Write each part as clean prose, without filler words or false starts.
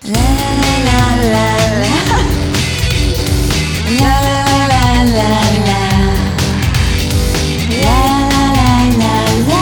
La la la la la la la la la la la la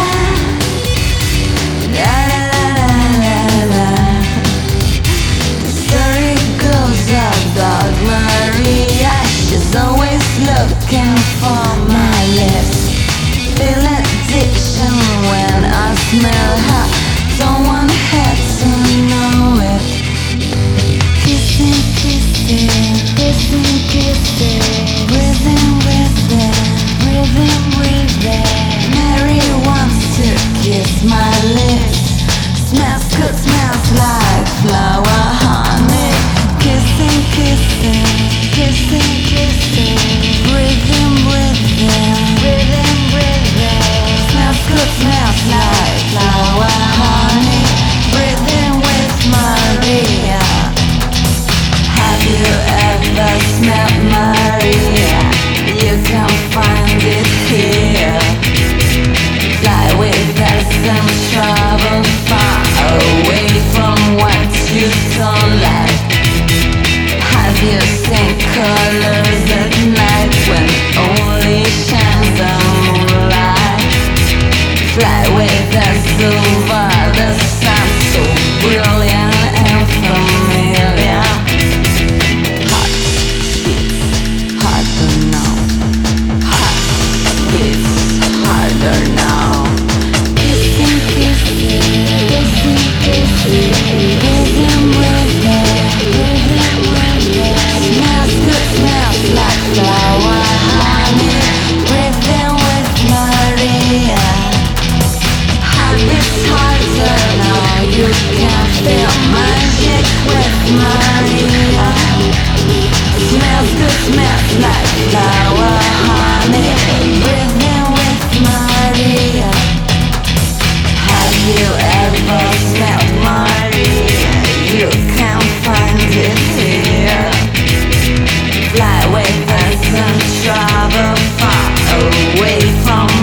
la la la. The story goes of Dog Maria. She's always looking for my lips. Feel addiction when I smell her. Someone had to know it. Kissing, kissing, kissing, kissing. Breathing, breathing, breathing, breathing. Mary wants to kiss my lips. Smells good, smells like flower, honey. Kissing, kissing, kissing, kissing. Breathing, breathing, breathing, breathing. Smells good, smells like flower, honey. Breathing with Maria. Have you ever smelled Maria? You can find it here. Fly with us and travel far away from what you don't like. Have you seen colors at night when only shines the moonlight? Fly with us over the sun, so brilliant and familiar. Hot beats harder now. Hot beats harder now. Kissing, kissing, kissing, kissing. Breathing, breathing, breathing, breathing. Smells good, smells like flower, honey. Breathing with Maria. It's harder now, you can feel magic with Maria. Smells good, smells like flower, honey. Breathing with Maria. Have you ever smelled Maria? You can find it here. Fly with us and travel far away from